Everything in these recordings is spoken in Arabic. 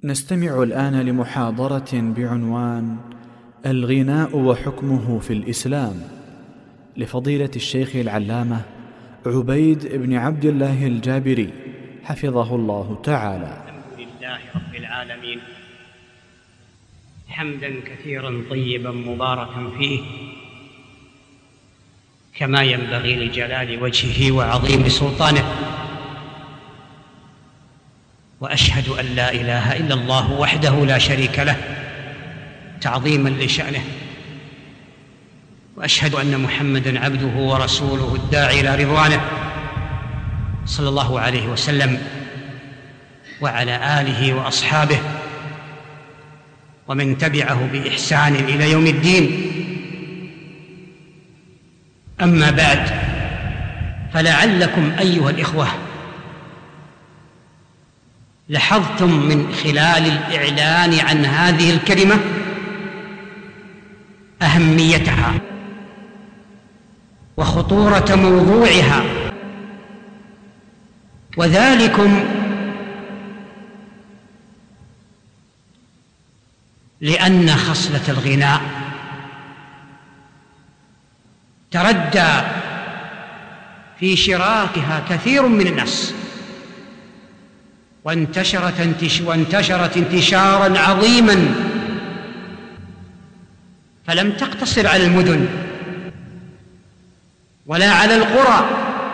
نستمع الآن لمحاضرة بعنوان الغناء وحكمه في الإسلام لفضيلة الشيخ العلامة عبيد بن عبد الله الجابري حفظه الله تعالى. الحمد لله رب العالمين، حمدا كثيرا طيبا مباركا فيه كما ينبغي لجلال وجهه وعظيم سلطانه، وأشهد أن لا إله إلا الله وحده لا شريك له تعظيما لشأنه، وأشهد أن محمدًا عبده ورسوله الداعي إلى رضوانه صلى الله عليه وسلم وعلى آله وأصحابه ومن تبعه بإحسان إلى يوم الدين. أما بعد، فلعلكم أيها الإخوة لاحظتم من خلال الإعلان عن هذه الكلمة أهميتها وخطورة موضوعها، وذلكم لأن خصلة الغناء تردى في شراكها كثير من الناس، وانتشرت انتشارا عظيما، فلم تقتصر على المدن ولا على القرى،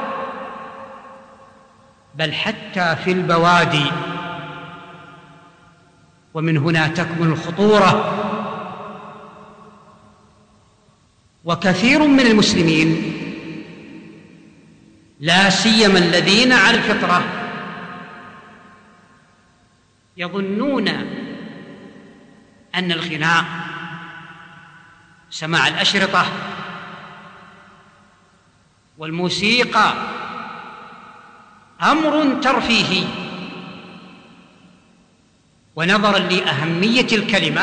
بل حتى في البوادي، ومن هنا تكمن الخطورة. وكثير من المسلمين لا سيما الذين على الفطرة يظنون أن الغناء، سماع الأشرطة والموسيقى أمر ترفيهي، ونظرا لأهمية الكلمة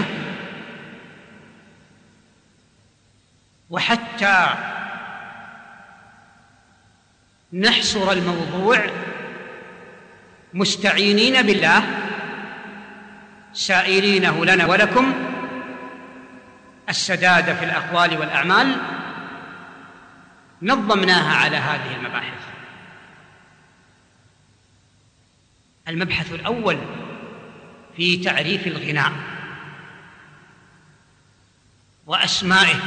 وحتى نحصر الموضوع مستعينين بالله سائلينه لنا ولكم السداد في الأقوال والأعمال، نظمناها على هذه المباحث. المبحث الأول في تعريف الغناء وأسمائه،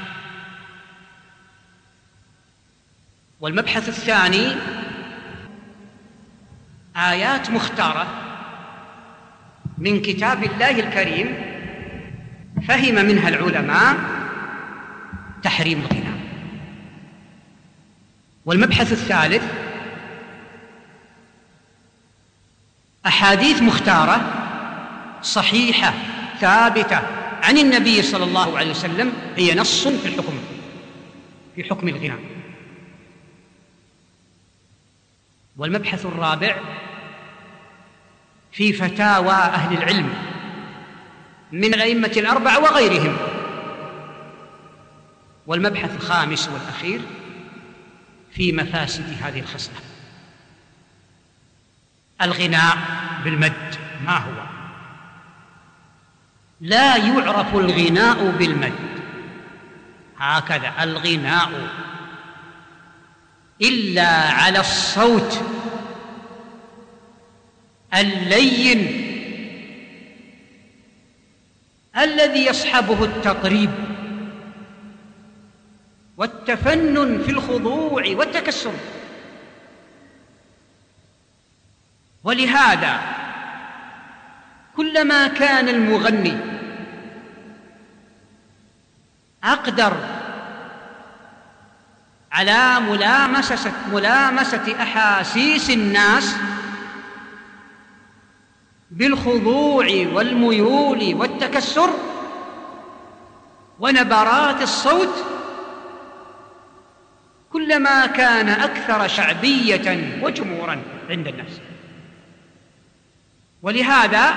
والمبحث الثاني آيات مختارة من كتاب الله الكريم فهم منها العلماء تحريم الغناء، والمبحث الثالث أحاديث مختارة صحيحة ثابتة عن النبي صلى الله عليه وسلم هي نص في حكم الغناء. والمبحث الرابع في فتاوى أهل العلم من الأئمة الأربعة وغيرهم. والمبحث الخامس والأخير في مفاسد هذه الخصلة. الغناء بالمد ما هو؟ لا يعرف الغناء بالمد هكذا الغناء إلا على الصوت اللين الذي يصحبه التطريب والتفنن في الخضوع والتكسر. ولهذا كلما كان المغني أقدر على ملامسة أحاسيس الناس بالخضوع والميول والتكسر ونبرات الصوت، كلما كان أكثر شعبية وجمهورا عند الناس. ولهذا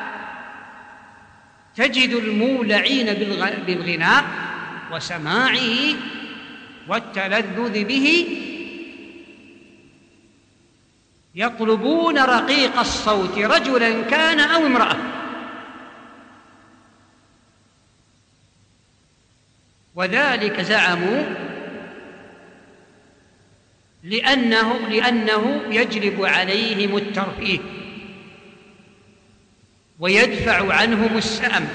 تجد المولعين بالغناء وسماعه والتلذذ به يطلبون رقيق الصوت رجلا كان أو امرأة، وذلك زعموا لأنه يجلب عليهم الترفيه ويدفع عنهم السأم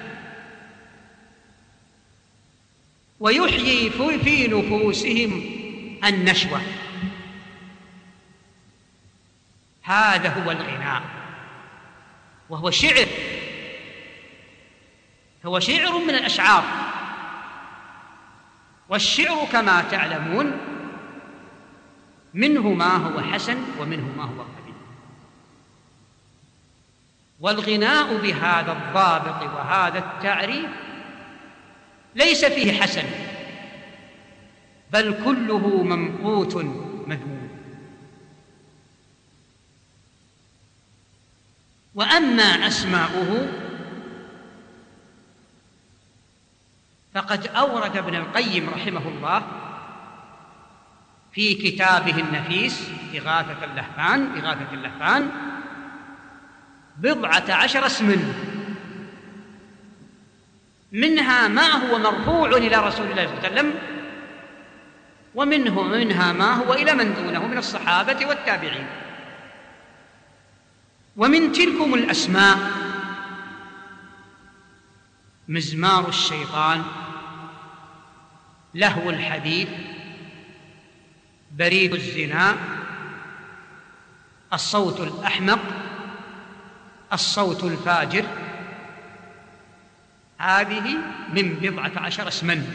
ويحيي في نفوسهم النشوة. هذا هو الغناء، وهو شعر، هو شعر من الأشعار، والشعر كما تعلمون منه ما هو حسن ومنه ما هو قبيح، والغناء بهذا الضابط وهذا التعريف ليس فيه حسن، بل كله ممقوت مذموم. وأما أسماؤه فقد أورد ابن القيم رحمه الله في كتابه النفيس إغاثة اللهفان 14 اسما، منها ما هو مرفوع إلى رسول الله صلى الله عليه وسلم، ومنها ما هو إلى من دونه من الصحابة والتابعين. ومن تلكم الأسماء مزمار الشيطان، لهو الحديث، بريد الزنا، الصوت الأحمق، الصوت الفاجر. هذه من 14 اسما.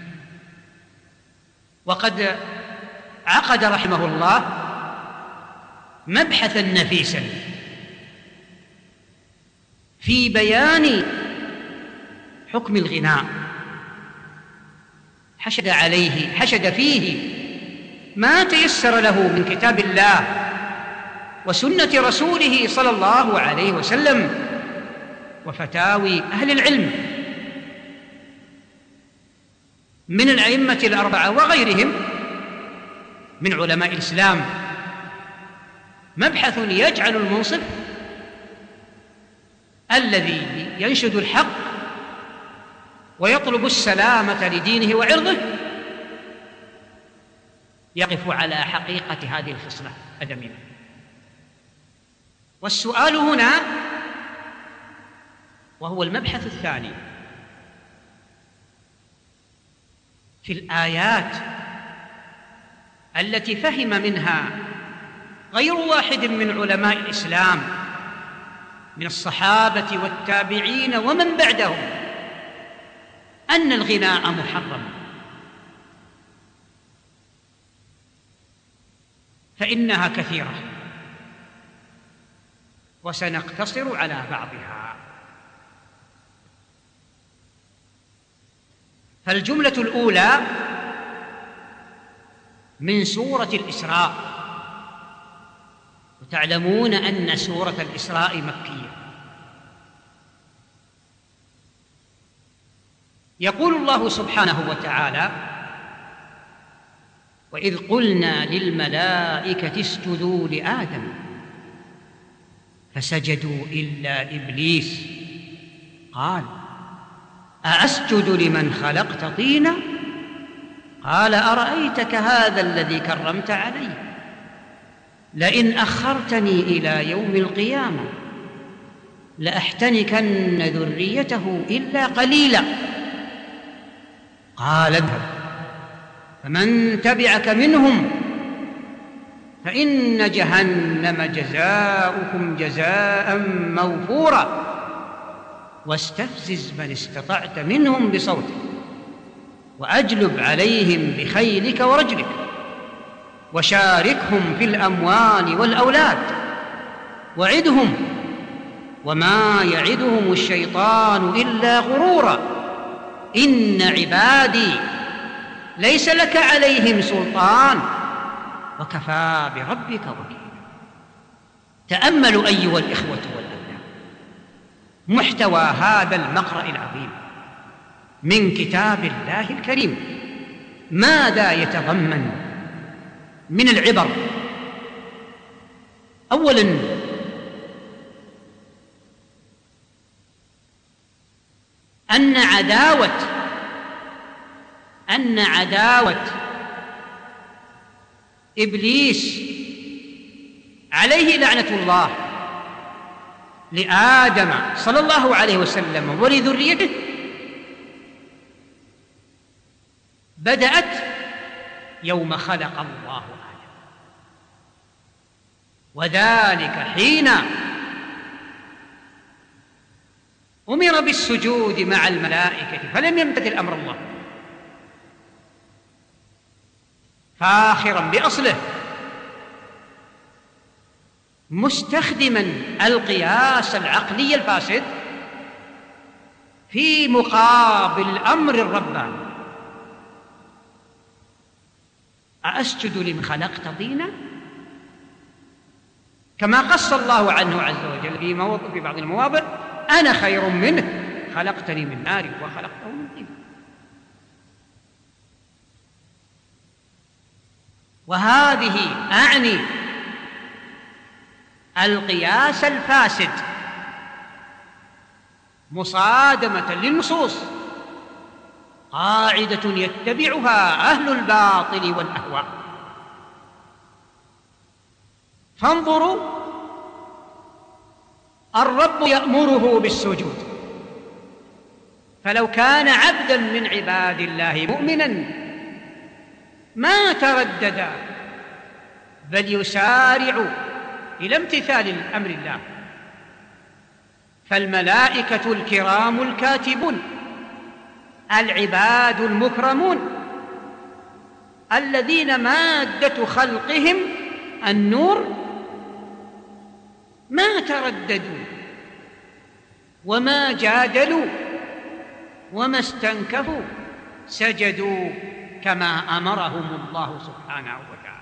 وقد عقد رحمه الله مبحثا نفيسا في بيان حكم الغناء، حشد فيه ما تيسر له من كتاب الله وسنة رسوله صلى الله عليه وسلم وفتاوي أهل العلم من الأئمة الأربعة وغيرهم من علماء الإسلام. مبحث يجعل المنصف الذي ينشد الحق ويطلب السلامة لدينه وعرضه يقف على حقيقة هذه الخصلة الذميمة. والسؤال هنا، وهو المبحث الثاني، في الآيات التي فهم منها غير واحد من علماء الإسلام من الصحابة والتابعين ومن بعدهم أن الغناء محرم، فإنها كثيرة، وسنقتصر على بعضها. فالجملة الأولى من سورة الإسراء، وتعلمون أن سورة الإسراء مكية. يقول الله سبحانه وتعالى: وإذ قلنا للملائكة اسجدوا لآدم فسجدوا إلا إبليس قال أأسجد لمن خلقت طينا قال أرأيتك هذا الذي كرمت علي لئن أخرتني إلى يوم القيامة لأحتنكن ذريته إلا قليلا قال اذهب فمن تبعك منهم فإن جهنم جزاؤكم جزاء موفورا واستفزز من استطعت منهم بصوتك وأجلب عليهم بخيلك ورجلك وشاركهم في الأموال والأولاد وعدهم وما يعدهم الشيطان إلا غرورا إن عبادي ليس لك عليهم سلطان وكفى بربك وكيلا. تأملوا أيها الإخوة والأبناء محتوى هذا المقرأ العظيم من كتاب الله الكريم، ماذا يتضمن من العبر أولا أن عداوة إبليس عليه لعنة الله لآدم صلى الله عليه وسلم ولذريته بدأت يوم خلق الله آدم، وذلك حين أمر بالسجود مع الملائكة فلم يمتثل أمر الله، فاخرا بأصله مستخدما القياس العقلي الفاسد في مقابل الأمر الرباني. أأسجد لمن خلقت طينا، كما قص الله عنه عز وجل في بعض المواضع: أنا خير منه خلقتني من نار وخلقته من طين. وهذه أعني القياس الفاسد مصادمة للنصوص، قاعدة يتبعها أهل الباطل والأهواء. فانظروا، الرب يأمره بالسجود، فلو كان عبدا من عباد الله مؤمنا ما تردد بل يسارع إلى امتثال أمر الله. فالملائكة الكرام الكاتبون العباد المكرمون الذين مادة خلقهم النور ما ترددوا وما جادلوا وما استنكفوا، سجدوا كما أمرهم الله سبحانه وتعالى.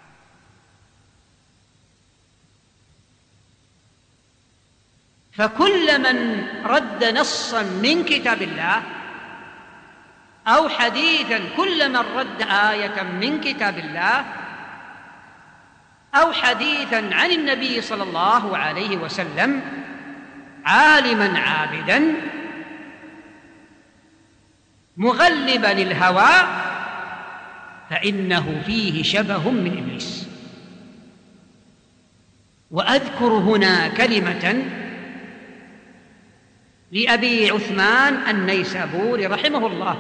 فكل من رد نصا من كتاب الله أو حديثا، كل من رد آية من كتاب الله أو حديثا عن النبي صلى الله عليه وسلم عالما عابدا مغلبا للهوى، فإنه فيه شبه من إبليس. وأذكر هنا كلمة لأبي عثمان النيسابوري رحمه الله،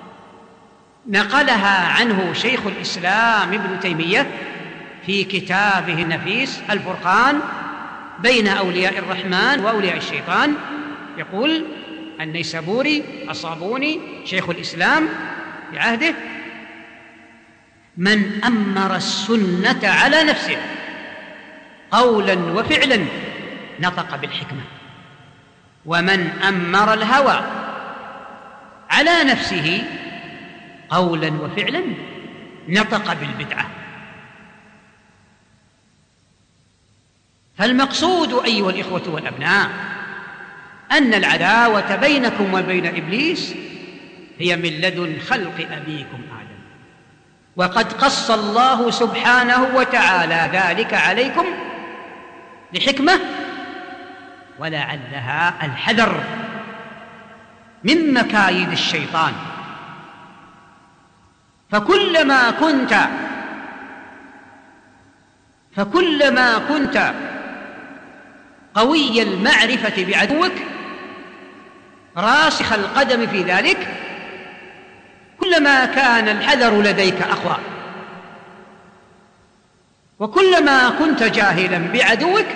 نقلها عنه شيخ الإسلام ابن تيمية في كتابه النفيس الفرقان بين أولياء الرحمن وأولياء الشيطان. يقول النيسابوري الصابوني شيخ الإسلام في عهده: من أمر السنة على نفسه قولا وفعلا نطق بالحكمة، ومن أمر الهوى على نفسه قولا وفعلا نطق بالبدعة. فالمقصود أيها الإخوة والأبناء أن العداوة بينكم وبين إبليس هي من لدن خلق أبيكم آدم، وقد قص الله سبحانه وتعالى ذلك عليكم لحكمة ولعلها الحذر من مكايد الشيطان. فكلما كنت قوي المعرفة بعدوك راسخ القدم في ذلك، كلما كان الحذر لديك أقوى. وكلما كنت جاهلا بعدوك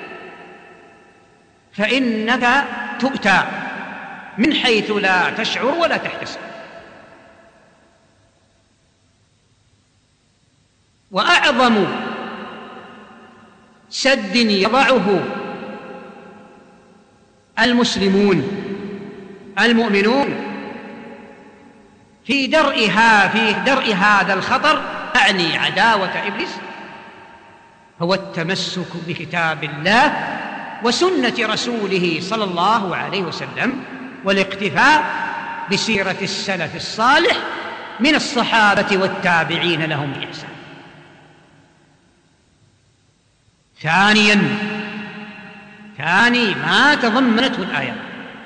فإنك تؤتى من حيث لا تشعر ولا تحتسب. وأعظم سد يضعه المسلمون المؤمنون في درء هذا الخطر، أعني عداوة إبليس، هو التمسك بكتاب الله وسنة رسوله صلى الله عليه وسلم، والاقتفاء بسيرة السلف الصالح من الصحابة والتابعين لهم بإحسان. ثاني ما تضمنته الآيات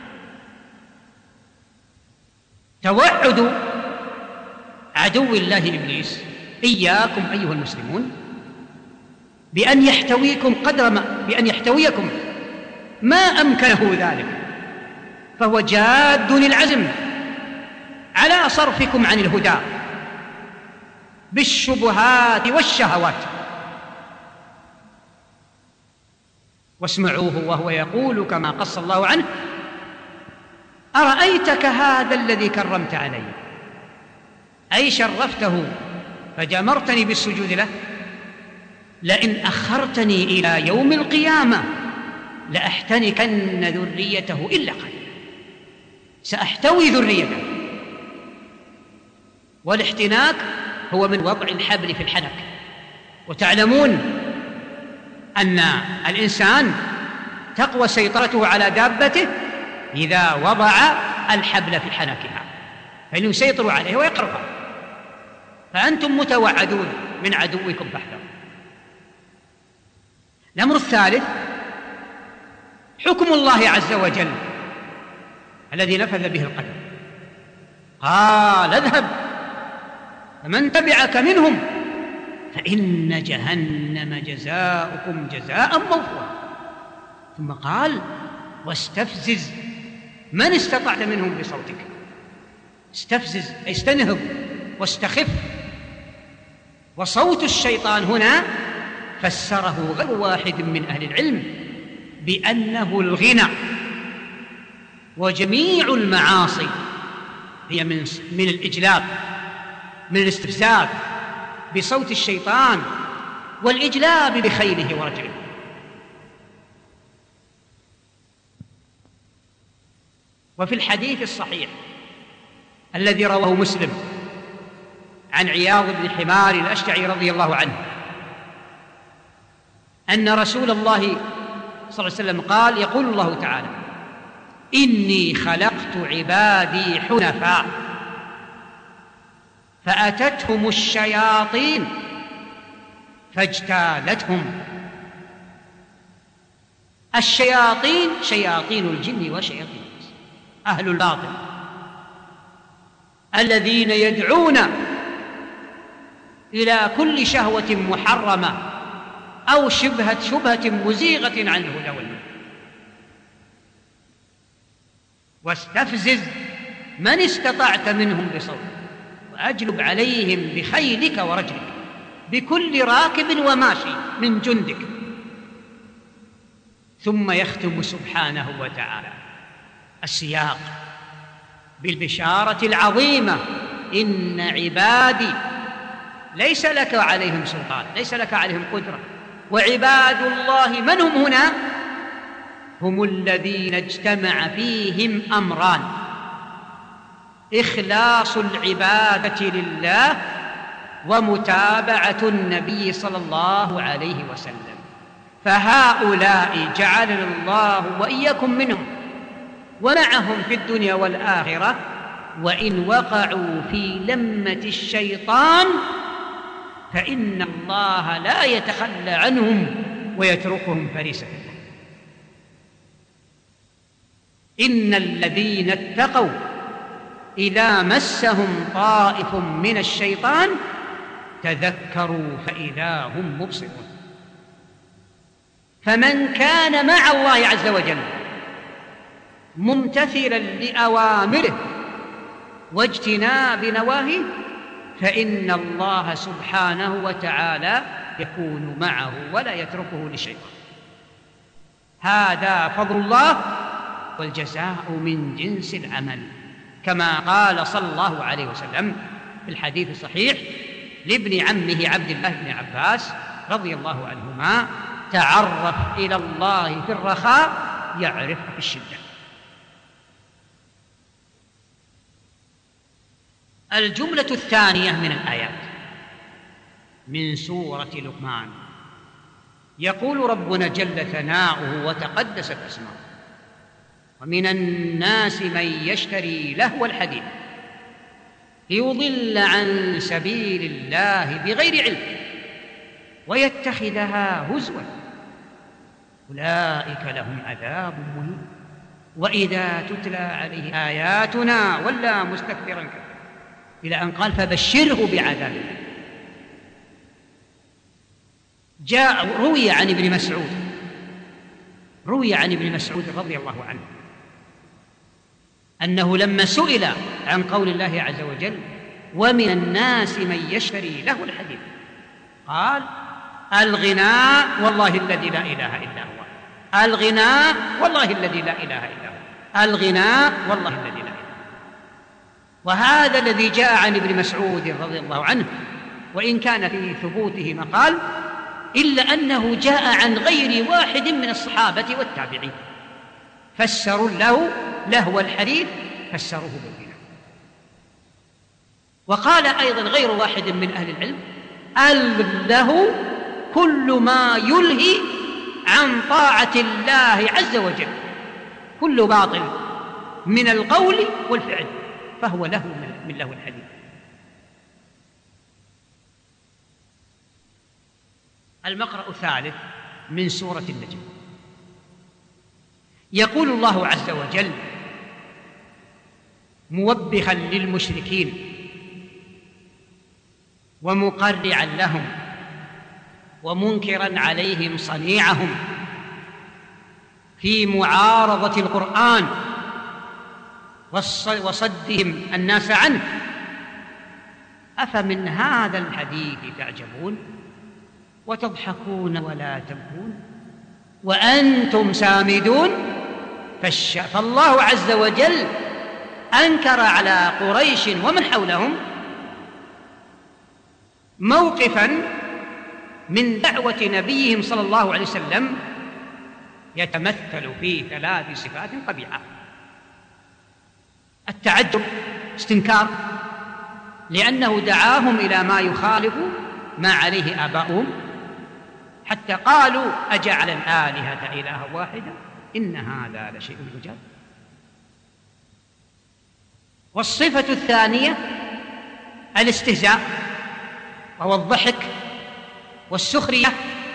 توعد عدو الله إبليس إياكم أيها المسلمون بأن يحتويكم ما أمكنه ذلك، فهو جاد العزم على صرفكم عن الهدى بالشبهات والشهوات. واسمعوه وهو يقول كما قص الله عنه: أرأيتك هذا الذي كرمت علي، أي شرفته فجمرتني بالسجود له، لئن أخرتني إلى يوم القيامة لأحتنكن ذريته إلا قليلا. سأحتوي ذريته، والاحتناك هو من وضع الحبل في الحنك. وتعلمون أن الإنسان تقوى سيطرته على دابته إذا وضع الحبل في حنكها، فإنه يسيطر عليه ويقربها. فأنتم متوعدون من عدوكم فاحذروا. الأمر الثالث حكم الله عز وجل الذي نفذ به القدر. قال: اذهب فمن تبعك منهم فإن جهنم جزاؤكم جزاء موفورا. ثم قال: واستفزز من استطعت منهم بصوتك. استفزز أي استنهض واستخف. وصوت الشيطان هنا فسره غير واحد من أهل العلم بأنه الغنى، وجميع المعاصي هي من الإجلاب، من الاستفزاز بصوت الشيطان والإجلاب بخيله ورجله. وفي الحديث الصحيح الذي رواه مسلم عن عياض بن حمار الأشجعي رضي الله عنه أن رسول الله صلى الله عليه وسلم قال: يقول الله تعالى: إني خلقت عبادي حنفاء فأتتهم الشياطين فاجتالتهم. الشياطين شياطين الجن وشياطين الإنس، أهل الباطل الذين يدعون إلى كل شهوة محرمة أو شبهة مزيغة عن الهدى والنور. واستفزز من استطعت منهم بصوتك وأجلب عليهم بخيلك ورجلك بكل راكب وماشي من جندك. ثم يختم سبحانه وتعالى السياق بالبشارة العظيمة: إن عبادي ليس لك عليهم سلطان، ليس لك عليهم قدرة. وعباد الله من هم هنا؟ هم الذين اجتمع فيهم أمران: إخلاص العبادة لله ومتابعة النبي صلى الله عليه وسلم. فهؤلاء جعلنا الله وإياكم منهم ومعهم في الدنيا والآخرة، وإن وقعوا في لمة الشيطان فإن الله لا يتخلى عنهم ويتركهم فريسة. إن الذين اتقوا إذا مسهم طائف من الشيطان تذكروا فإذا هم مبصرون. فمن كان مع الله عز وجل ممتثلا لأوامره واجتناب نواهيه فإن الله سبحانه وتعالى يكون معه ولا يتركه للشيطان. هذا فضل الله، والجزاء من جنس العمل، كما قال صلى الله عليه وسلم في الحديث الصحيح لابن عمه عبد الله بن عباس رضي الله عنهما: تعرف إلى الله في الرخاء يعرفك في الشدة. الجملة الثانية من الآيات من سورة لقمان: يقول ربنا جل ثناؤه وتقدست اسمه: ومن الناس من يشتري لهو الحديث ليضل عن سبيل الله بغير علم ويتخذها هزوا أولئك لهم عذاب مهين وإذا تتلى عليه آياتنا ولى مستكبرا كبيرا، إلى أن قال فبشره بعذاب أليم. روي عن ابن مسعود رضي الله عنه أنه لما سئل عن قول الله عز وجل ومن الناس من يشتري له الحديث، قال الغناء والله الذي لا إله إلا هو، الغناء والله الذي لا إله إلا هو، الغناء والله الذي لا إله. وهذا الذي جاء عن ابن مسعود رضي الله عنه، وإن كان في ثبوته مقال، إلا أنه جاء عن غير واحد من الصحابة والتابعين فسروا له لهو الحديث، فسروه بالغناء. وقال أيضا غير واحد من أهل العلم اللهو كل ما يلهي عن طاعة الله عز وجل، كل باطل من القول والفعل فهو له من لهو الحديث. المقرأ الثالث من سورة النجم. يقول الله عز وجل موبخا للمشركين ومقرعا لهم ومنكرا عليهم صنيعهم في معارضة القرآن وصدهم الناس عنه، أفمن هذا الحديث تعجبون وتضحكون ولا تبكون وأنتم سامدون. فالله عز وجل أنكر على قريش ومن حولهم موقفا من دعوة نبيهم صلى الله عليه وسلم يتمثل في 3 صفات قبيحة: التعجب، استنكار، لأنه دعاهم إلى ما يخالف ما عليه آباؤهم، حتى قالوا أجعل الآلهة إلها واحدة إن هذا لشيء عجاب. والصفة الثانية الاستهزاء وهو الضحك والسخرية.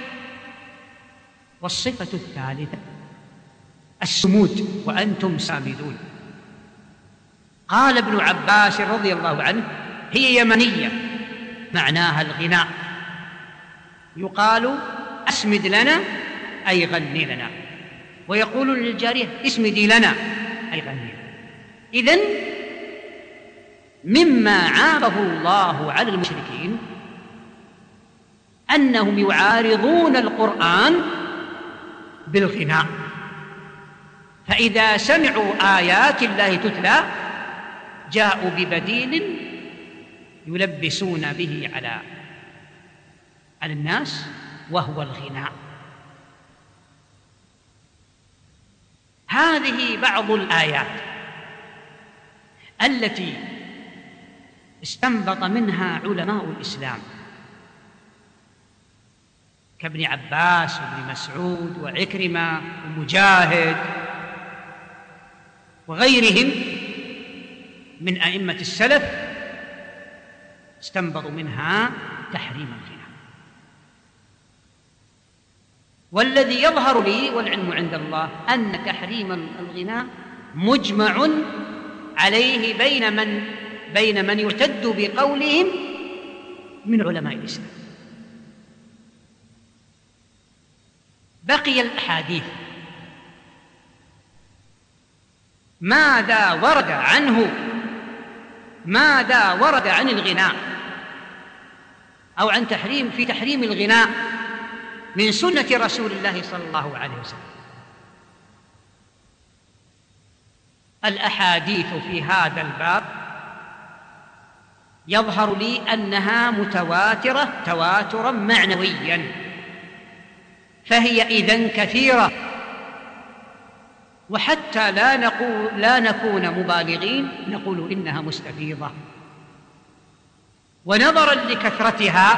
والصفة الثالثة السمود وأنتم سامدون. قال ابن عباس رضي الله عنه هي يمنية معناها الغناء، يقال أسمد لنا أي غني لنا، ويقول للجارية اسمدي لنا أي غني لنا. إذن مما عابه الله على المشركين أنهم يعارضون القرآن بالغناء، فإذا سمعوا آيات الله تتلى جاءوا ببديل يلبسون به على الناس وهو الغناء. هذه بعض الآيات التي استنبط منها علماء الإسلام كابن عباس وابن مسعود وعكرمة ومجاهد وغيرهم من أئمة السلف، استنبطوا منها تحريم الغناء. والذي يظهر لي والعلم عند الله أن تحريم الغناء مجمع عليه بين من يعتد بقولهم من علماء الإسلام. بقي الأحاديث، ماذا ورد عن الغناء أو عن تحريم الغناء من سنة رسول الله صلى الله عليه وسلم؟ الأحاديث في هذا الباب يظهر لي أنها متواترة تواترا معنويا، فهي إذن كثيرة، وحتى لا نكون مبالغين نقول إنها مستفيضة. ونظرا لكثرتها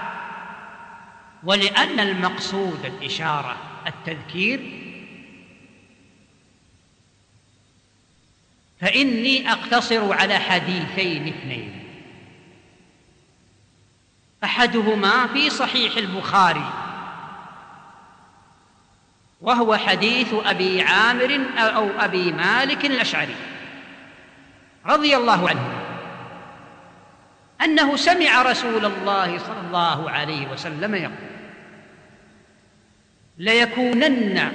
ولأن المقصود الإشارة التذكير، فإني أقتصر على حديثين اثنين، أحدهما في صحيح البخاري وهو حديث أبي عامر أو أبي مالك الأشعري رضي الله عنه أنه سمع رسول الله صلى الله عليه وسلم يقول: ليكونن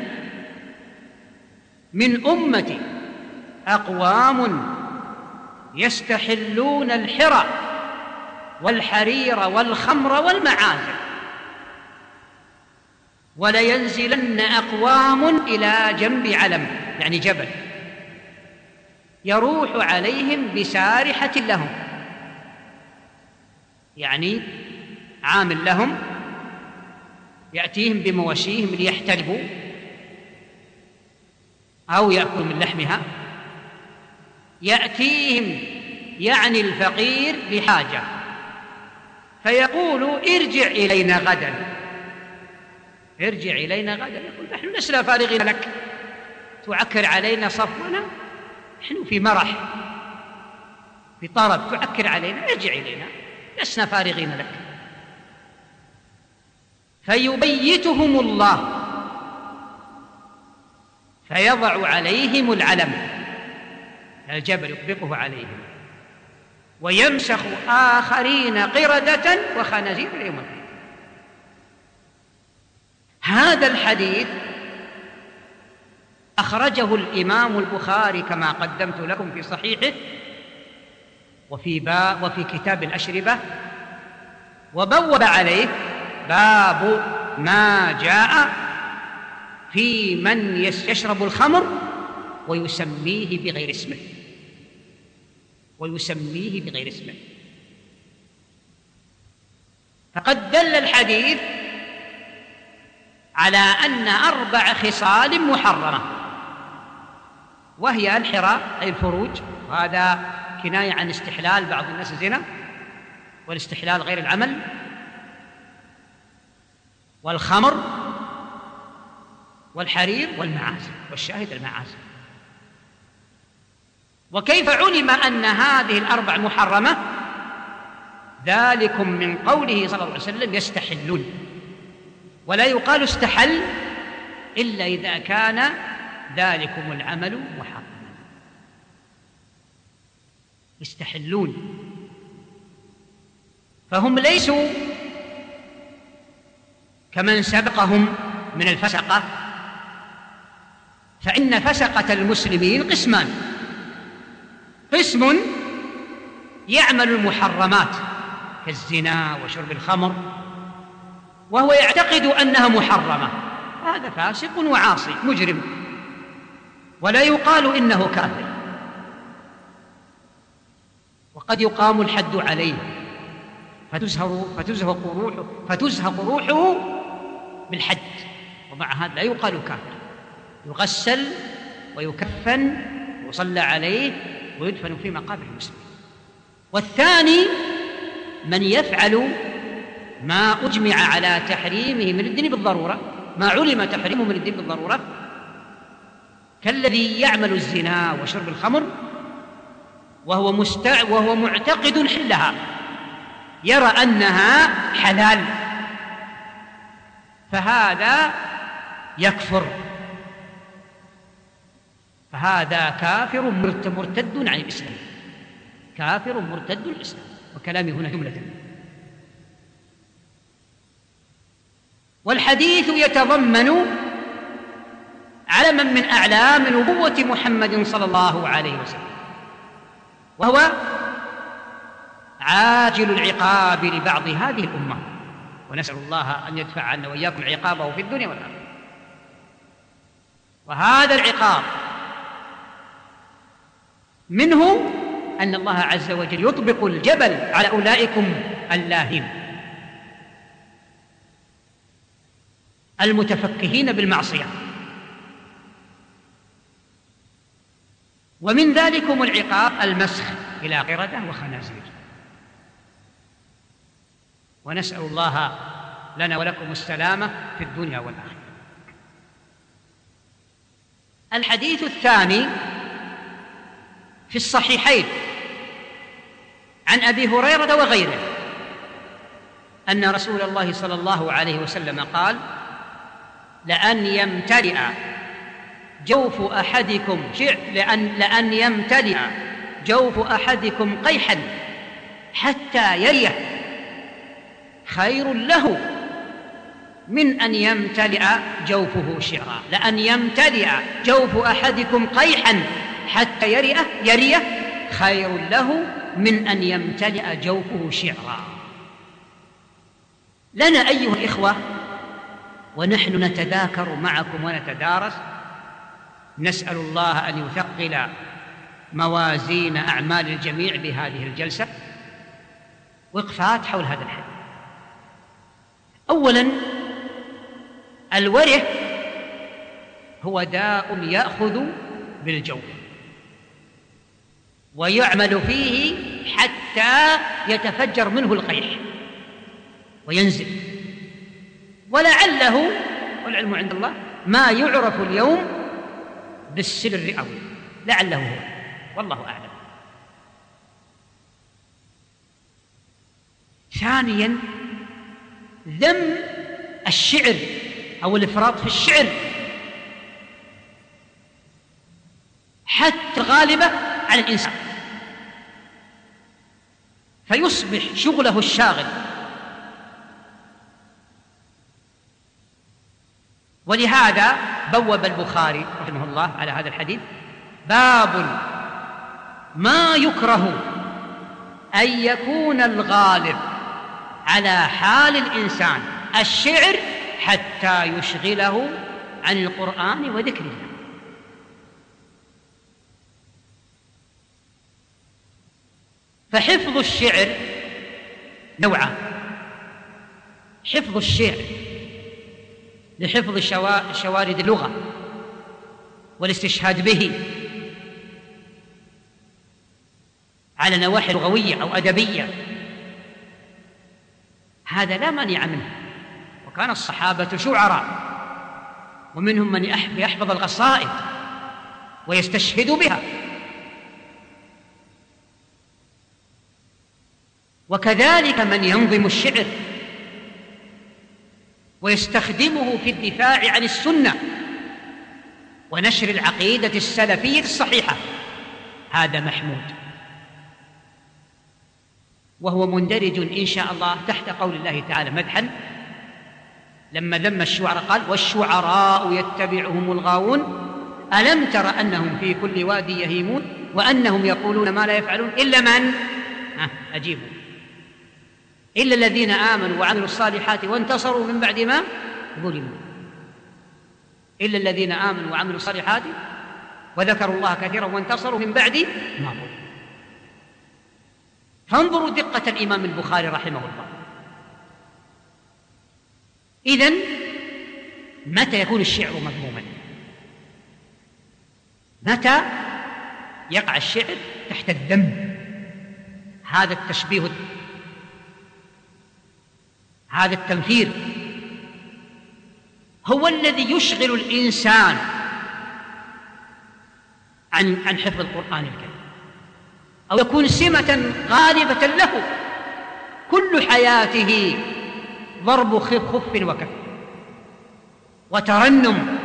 من أمتي أقوام يستحلون الحرى والحرير والخمر والمعازف، ولينزلن أقوام إلى جنب علم، يعني جبل، يروح عليهم بسارحة لهم، يعني عامل لهم يأتيهم بمواشيهم ليحتلبوا أو يأكلوا من لحمها، يأتيهم يعني الفقير لحاجة فيقول: ارجع إلينا غدا، ارجع إلينا غدا. يقول: نحن لسنا فارغين لك، تعكر علينا صفونا، نحن في مرح في طرب، تعكر علينا، ارجع إلينا، لسنا فارغين لك. فيبيتهم الله فيضع عليهم العلم، الجبل يطبقه عليهم، ويمسخ آخرين قردة وخنازير إلى يوم القيامة. هذا الحديث أخرجه الإمام البخاري كما قدمت لكم في صحيحه وفي كتاب الأشربة، وبوب عليه باب ما جاء في من يشرب الخمر ويسميه بغير اسمه، فقد دل الحديث على أن 4 خصال محرمة، وهي الحراء أي الفروج، وهذا كناية عن استحلال بعض الناس الزنا والاستحلال غير العمل، والخمر والحرير والمعازف، والشاهد المعازف. وكيف علم أن هذه 4 محرمة؟ ذلكم من قوله صلى الله عليه وسلم: يستحلون، ولا يقال استحل إلا إذا كان ذلكم العمل محرما. يستحلون، فهم ليسوا كمن سبقهم من الفسقة، فإن فسقة المسلمين قسمان: قسم يعمل المحرمات كالزنا وشرب الخمر وهو يعتقد أنها محرمة، هذا فاسق وعاصي مجرم ولا يقال إنه كافر، وقد يقام الحد عليه فتزهق روحه بالحد، ومع هذا لا يقال كافر، يغسل ويكفن ويصلى عليه ويدفن في مقابر المسلمين. والثاني من يفعل ما أجمع على تحريمه من الدين بالضرورة، ما علم تحريمه من الدين بالضرورة، كالذي يعمل الزنا وشرب الخمر وهو معتقد حلها، يرى أنها حلال، فهذا يكفر، فهذا كافر مرتد عن الإسلام، كافر مرتد عن الإسلام. وكلامي هنا جملة. والحديث يتضمن علما من أعلام نبوة محمد صلى الله عليه وسلم، وهو عاجل العقاب لبعض هذه الأمة، ونسأل الله أن يدفع عنا وإياكم عقابه في الدنيا والآخرة. وهذا العقاب منه أن الله عز وجل يطبق الجبل على أولئكم اللاهين المتفكهين بالمعصية. ومن ذلكم العقاب المسخ إلى قردة وخنازير. ونسأل الله لنا ولكم السلامة في الدنيا والآخرة. الحديث الثاني في الصحيحين عن أبي هريرة وغيره أن رسول الله صلى الله عليه وسلم قال: لأن يمتلئ جوف أحدكم لأن يمتلئ جوف أحدكم قيحا حتى يريه خير له من أن يمتلئ جوفه شعرا. لأن يمتلئ جوف أحدكم قيحا حتى يريه خير له من أن يمتلئ جوفه شعرا. لنا أيها الإخوة ونحن نتذاكر معكم ونتدارس، نسأل الله أن يثقل موازين أعمال الجميع بهذه الجلسة، وقفات حول هذا الحديث. أولاً، الوره هو داء يأخذ بالجوف ويعمل فيه حتى يتفجر منه القيح وينزل، ولعله والعلم عند الله ما يعرف اليوم بالسل الرئوي، لعله هو، والله أعلم. ثانياً، ذم الشعر أو الإفراط في الشعر حتى غالبة على الإنسان، فيصبح شغله الشاغل. ولهذا بوب البخاري رحمه الله على هذا الحديث باب ما يكره أن يكون الغالب على حال الإنسان الشعر حتى يشغله عن القرآن وذكر الله. فحفظ الشعر نوعان: حفظ الشعر لحفظ شوارد اللغة والاستشهاد به على نواحي لغوية أو أدبية، هذا لا مانع منه، وكان الصحابة شعراء، ومنهم من يحفظ القصائد ويستشهد بها، وكذلك من ينظم الشعر ويستخدمه في الدفاع عن السنة ونشر العقيدة السلفية الصحيحة، هذا محمود، وهو مندرج إن شاء الله تحت قول الله تعالى مدحا لما ذم الشعراء قال: والشعراء يتبعهم الغاوون ألم تر أنهم في كل وادي يهيمون وأنهم يقولون ما لا يفعلون إلا من أجيبوا إلا الذين آمنوا وعملوا الصالحات وانتصروا من بعد ما ظلموا، إلا الذين آمنوا وعملوا الصالحات وذكروا الله كثيرا وانتصروا من بعد ما ظلموا. فانظروا دقة الإمام البخاري رحمه الله. إذن متى يكون الشعر مذموما؟ متى يقع الشعر تحت الذم؟ هذا التشبيه، هذا التمثيل هو الذي يشغل الإنسان عن حفظ القرآن الكريم، أو يكون سمة غالبة له كل حياته ضرب خف وكف وترنم،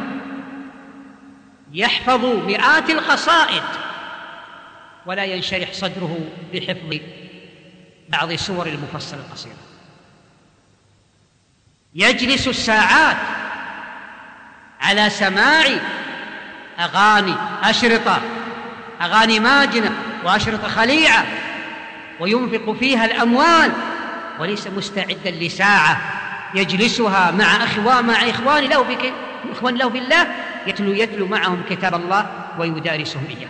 يحفظ مئات القصائد ولا ينشرح صدره بحفظ بعض سور المفصل القصيرة، يجلس الساعات على سماع أغاني أشرطة، أغاني ماجنة وأشرطة خليعة، وينفق فيها الأموال، وليس مستعدا لساعة يجلسها مع إخوان له في الله يتلو معهم كتاب الله ويدارسهم إياه،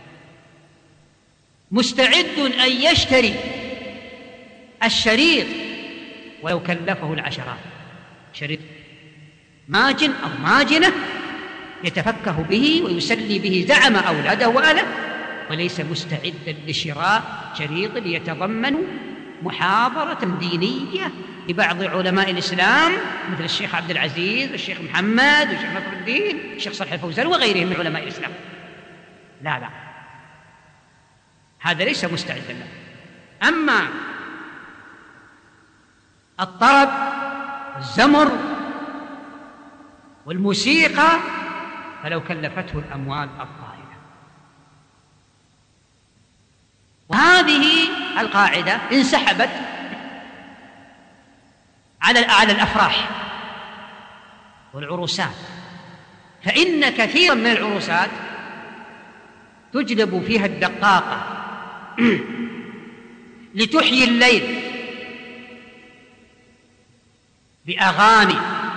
مستعد أن يشتري الشريط ولو كلفه العشرات، شريط ماجن أو ماجنة يتفكه به ويسلي به زعم أولاده وأهله، وليس مستعدا لشراء شريط يتضمن محاضرة دينية لبعض علماء الإسلام مثل الشيخ عبد العزيز والشيخ محمد والشيخ نصر الدين والشيخ صالح الفوزان وغيرهم من علماء الإسلام. لا، هذا ليس مستعدا له. أما الطرب والزمر والموسيقى فلو كلفته الأموال الطائلة. وهذه القاعدة انسحبت على الأفراح والعروسات، فإن كثيرا من العروسات تجلب فيها الدقاقة لتحيي الليل بأغاني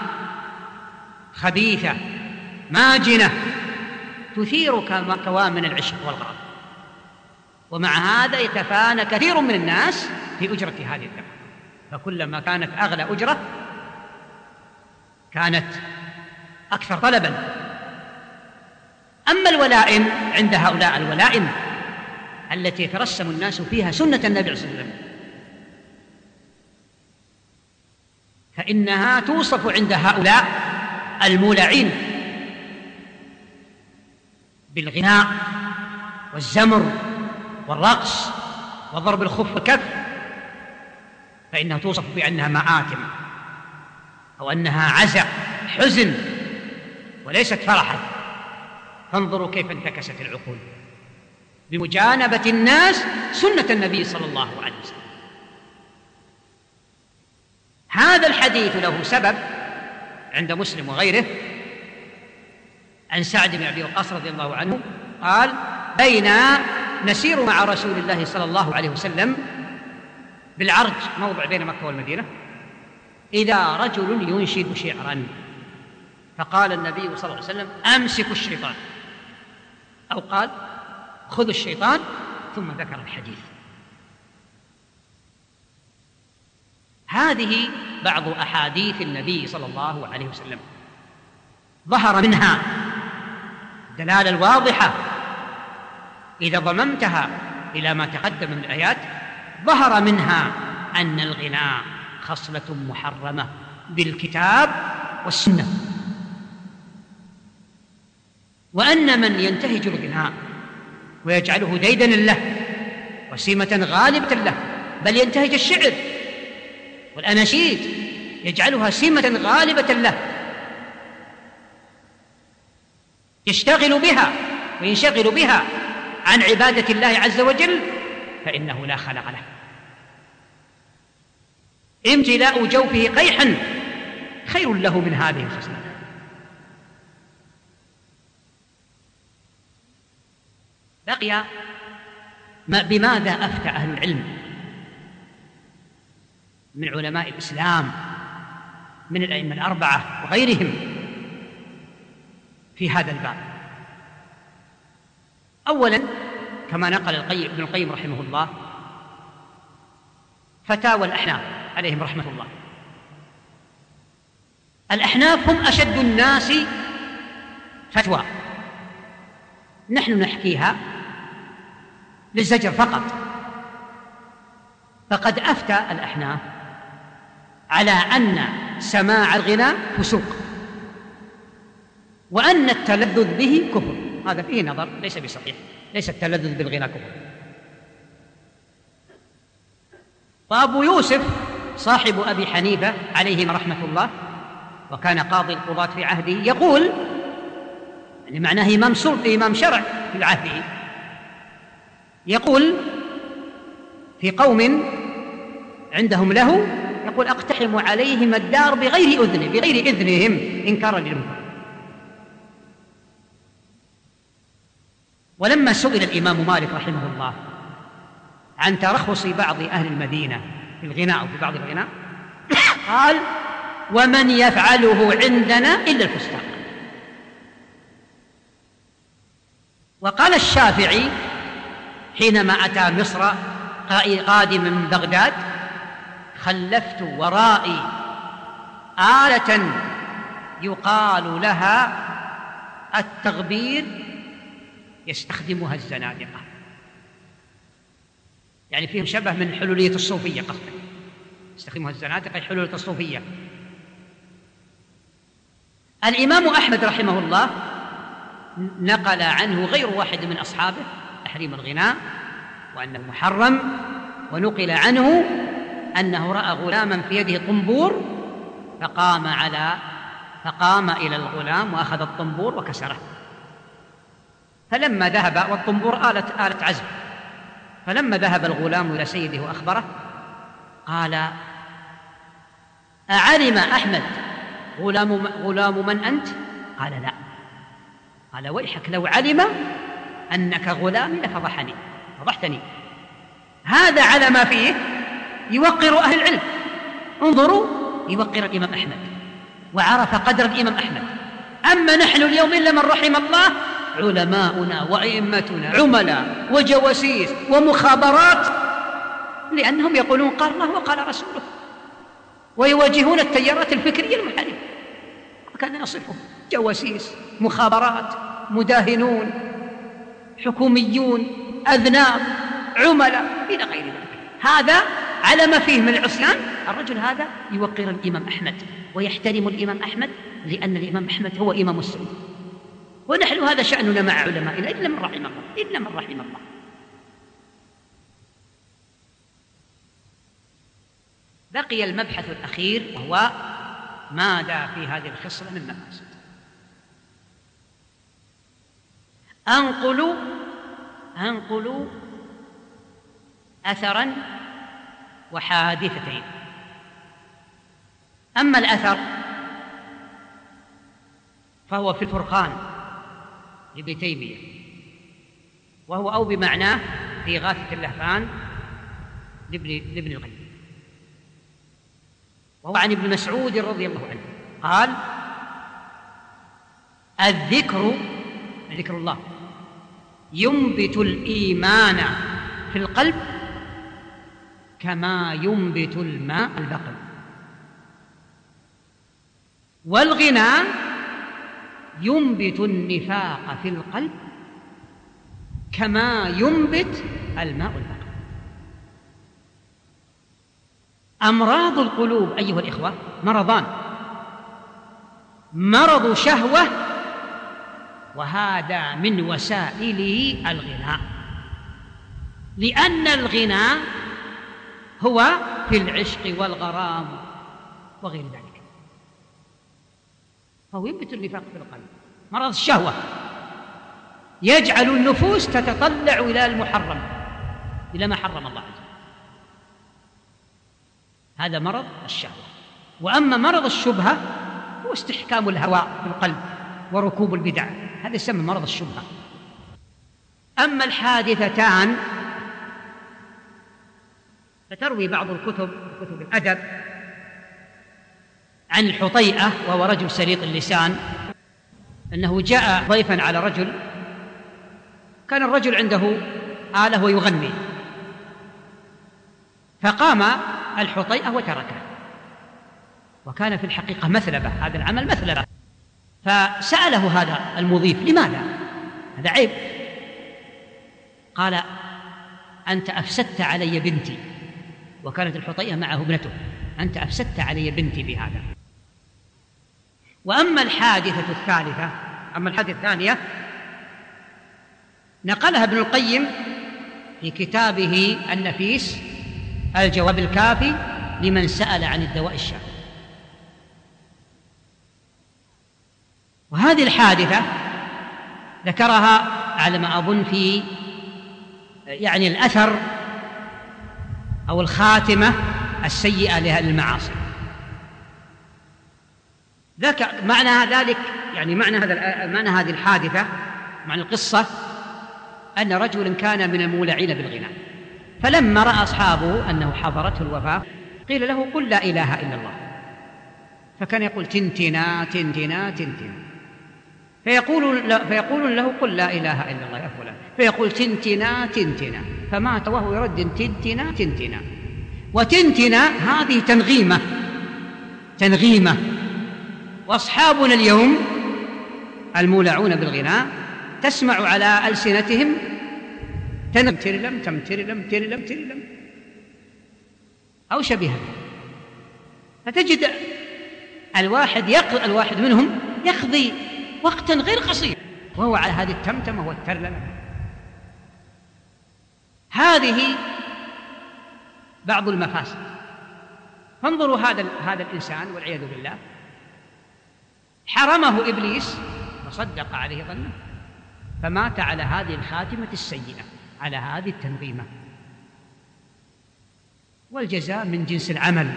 خبيثة ماجنة تثير كوامن العشق والغرام، ومع هذا يتفانى كثير من الناس في أجرة هذه الدقة، فكلما كانت أغلى أجرة كانت أكثر طلبا. أما الولائم عند هؤلاء، الولائم التي يترسم الناس فيها سنة النبي صلى الله عليه وسلم، فإنها توصف عند هؤلاء المولعين بالغناء والزمر والرقص وضرب الخف والكف، فإنها توصف بأنها مآتم أو أنها عزاء حزن وليست فرحا. فانظروا كيف انتكست العقول بمجانبة الناس سنة النبي صلى الله عليه وسلم. هذا الحديث له سبب عند مسلم وغيره عن سعد بن أبي وقاص رضي الله عنه قال: بينا نسير مع رسول الله صلى الله عليه وسلم بالعرج، موضع بين مكة والمدينة، إذا رجل ينشد شعرا، فقال النبي صلى الله عليه وسلم: أمسكوا الشيطان، أو قال: خذوا الشيطان، ثم ذكر الحديث. هذه بعض أحاديث النبي صلى الله عليه وسلم ظهر منها الدلالة الواضحة، إذا ضممتها إلى ما تقدم من الآيات ظهر منها أن الغناء خصلة محرمة بالكتاب والسنة، وأن من ينتهج الغناء ويجعله ديدنا له وسيمة غالبة له، بل ينتهج الشعر والأناشيد يجعلها سمة غالبة له، يشتغل بها وينشغل بها عن عبادة الله عز وجل، فإنه لا خلق له. امتلاء جوفه قيحا خير له من هذه الخصلة. بقي بماذا أفتى أهل العلم من علماء الإسلام من الأئمة الأربعة وغيرهم في هذا الباب. أولا، كما نقل ابن القيم رحمه الله فتاوى الأحناف عليهم رحمة الله. الأحناف هم أشد الناس فتوى، نحن نحكيها للزجر فقط. فقد أفتى الأحناف على أن سماع الغناء فسوق، وأن التلذذ به كفر. هذا فيه نظر ليس بصحيح، ليس التلذذ بالغناء كفر. وأبو يوسف صاحب أبي حنيفة عليهما رحمة الله، وكان قاضي القضاة في عهده، يقول يعني معناه إمام سلطة إمام شرع في عهده، يقول في قوم عندهم له، يقول: أقتحم عليهم الدار بغير إذنهم إنكارا للمنكر. ولما سئل الإمام مالك رحمه الله عن ترخص بعض أهل المدينة في الغناء أو في بعض الغناء قال: ومن يفعله عندنا إلا الفساق. وقال الشافعي حينما أتى مصر قادما من بغداد: خلفت ورائي آلة يقال لها التغبير يستخدمها الزنادقة، يعني فيهم شبه من حلولية الصوفية، قصدا يستخدمها الزنادقة حلولية الصوفية. الإمام أحمد رحمه الله نقل عنه غير واحد من أصحابه تحريم الغناء وأنه محرم، ونقل عنه أنه رأى غلاما في يده طنبور فقام إلى الغلام وأخذ الطنبور وكسره. فلما ذهب، والطنبور آلة عزف، فلما ذهب الغلام إلى سيده وأخبره قال: أعلم أحمد غلام من أنت؟ قال: لا. قال: ويحك، لو علم أنك غلامي فضحتني. هذا على ما فيه يوقر أهل العلم. انظروا، يوقر الإمام أحمد وعرف قدر الإمام أحمد. أما نحن اليوم إلا من رحم الله، علماؤنا وأئمتنا عملاء وجواسيس ومخابرات، لأنهم يقولون قال الله وقال رسوله، ويواجهون التيارات الفكرية المحاربة. وكان نصفهم جواسيس، مخابرات، مداهنون، حكوميون، أذناب، عملاء إلى غير ذلك. هذا على ما فيه من العصيان. الرجل هذا يوقر الإمام أحمد ويحترم الإمام أحمد، لأن الإمام أحمد هو إمام السنة. ونحن هذا شأننا مع علمائنا إلا من رحم الله. بقي المبحث الأخير، وهو ماذا في هذه الخصلة من مفاسد. أنقل أثرا وحادثتين. أما الأثر فهو في الفرقان لابن تيمية، وهو أو بمعناه في إغاثة اللهفان لابن القيم، وهو عن ابن مسعود رضي الله عنه قال: ذكر الله ينبت الإيمان في القلب كما ينبت الماء البقل، والغنى ينبت النفاق في القلب كما ينبت الماء البقل. أمراض القلوب أيها الإخوة مرضان: مرض شهوة، وهذا من وسائله الغناء، لأن الغنى هو في العشق والغرام وغير ذلك، فهو ينبت النفاق في القلب. مرض الشهوة يجعل النفوس تتطلع إلى المحرم، إلى ما حرم الله عز وجل، هذا مرض الشهوة. وأما مرض الشبهة هو استحكام الهوى في القلب وركوب البدع، هذا يسمى مرض الشبهة. أما الحادثتان فتروي بعض كتب الأدب عن الحطيئة، وهو رجل سليط اللسان، أنه جاء ضيفا على رجل، كان الرجل عنده آلة ويغني، فقام الحطيئة وتركه، وكان في الحقيقة مثلبة، هذا العمل مثلبة. فسأله هذا المضيف: لماذا؟ هذا عيب. قال: أنت أفسدت علي بنتي، وكانت الحطيئة معه ابنته، أنت أفسدت علي بنتي بهذا. وأما الحادثة الثالثة، أما الحادثة الثانية نقلها ابن القيم في كتابه النفيس الجواب الكافي لمن سأل عن الدواء الشافي. وهذه الحادثة ذكرها على ما أظن في يعني الأثر أو الخاتمة السيئة لأهل المعاصي. معنى ذلك، يعني معنى هذه الحادثة، معنى القصة، أن رجلا كان من المولعين بالغناء، فلما رأى أصحابه أنه حضرته الوفاة قيل له: قل لا إله إلا الله. فكان يقول: تنتنا تنتنا تنتنا، فيقول له: قل لا إله إلا الله يا فلان، فيقول: تنتنا تنتنا، فمات وهو يردد تنتنا تنتنا. وتنتنا هذه تنغيمة. وأصحابنا اليوم المولعون بالغناء تسمع على ألسنتهم تنترلم تمترلم ترلم ترلم أو شبيها، فتجد الواحد منهم يقضي وقتا غير قصير وهو على هذه التمتمة والترلمة. هذه بعض المفاسد. فانظروا هذا الإنسان والعياذ بالله حرمه إبليس وصدق عليه ظنه، فمات على هذه الخاتمة السيئة، على هذه التنظيمة. والجزاء من جنس العمل.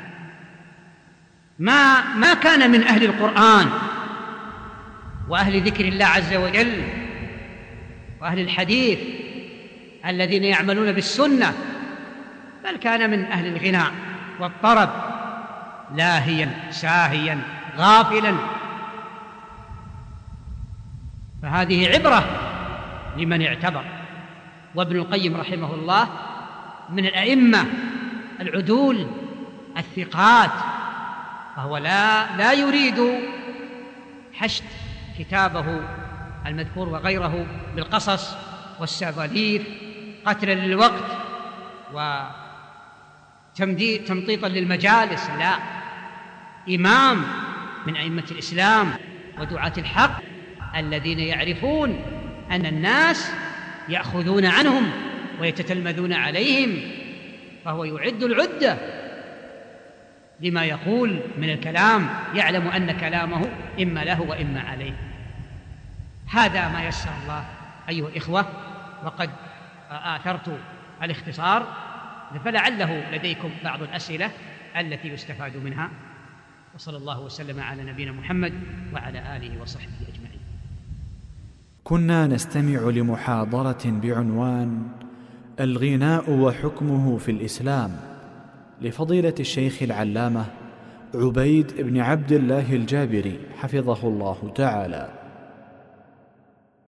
ما كان من أهل القرآن وأهل ذكر الله عز وجل وأهل الحديث الذين يعملون بالسنة، بل كان من أهل الغناء والطرب، لاهيا ساهيا غافلا. فهذه عبرة لمن اعتبر. وابن القيم رحمه الله من الأئمة العدول الثقات، فهو لا يريد حشد كتابه المذكور وغيره بالقصص والسباليف قتلا للوقت وتمطيطا للمجالس، لا، إمام من أئمة الإسلام ودعاة الحق الذين يعرفون أن الناس يأخذون عنهم ويتتلمذون عليهم، فهو يعد العدة لما يقول من الكلام، يعلم أن كلامه إما له وإما عليه. هذا ما يسر الله أيها الإخوة، وقد آثرت الاختصار، فلعله لديكم بعض الأسئلة التي يستفاد منها. وصلى الله وسلم على نبينا محمد وعلى آله وصحبه أجمعين. كنا نستمع لمحاضرة بعنوان الغناء وحكمه في الإسلام لفضيلة الشيخ العلامة عبيد بن عبد الله الجابري حفظه الله تعالى.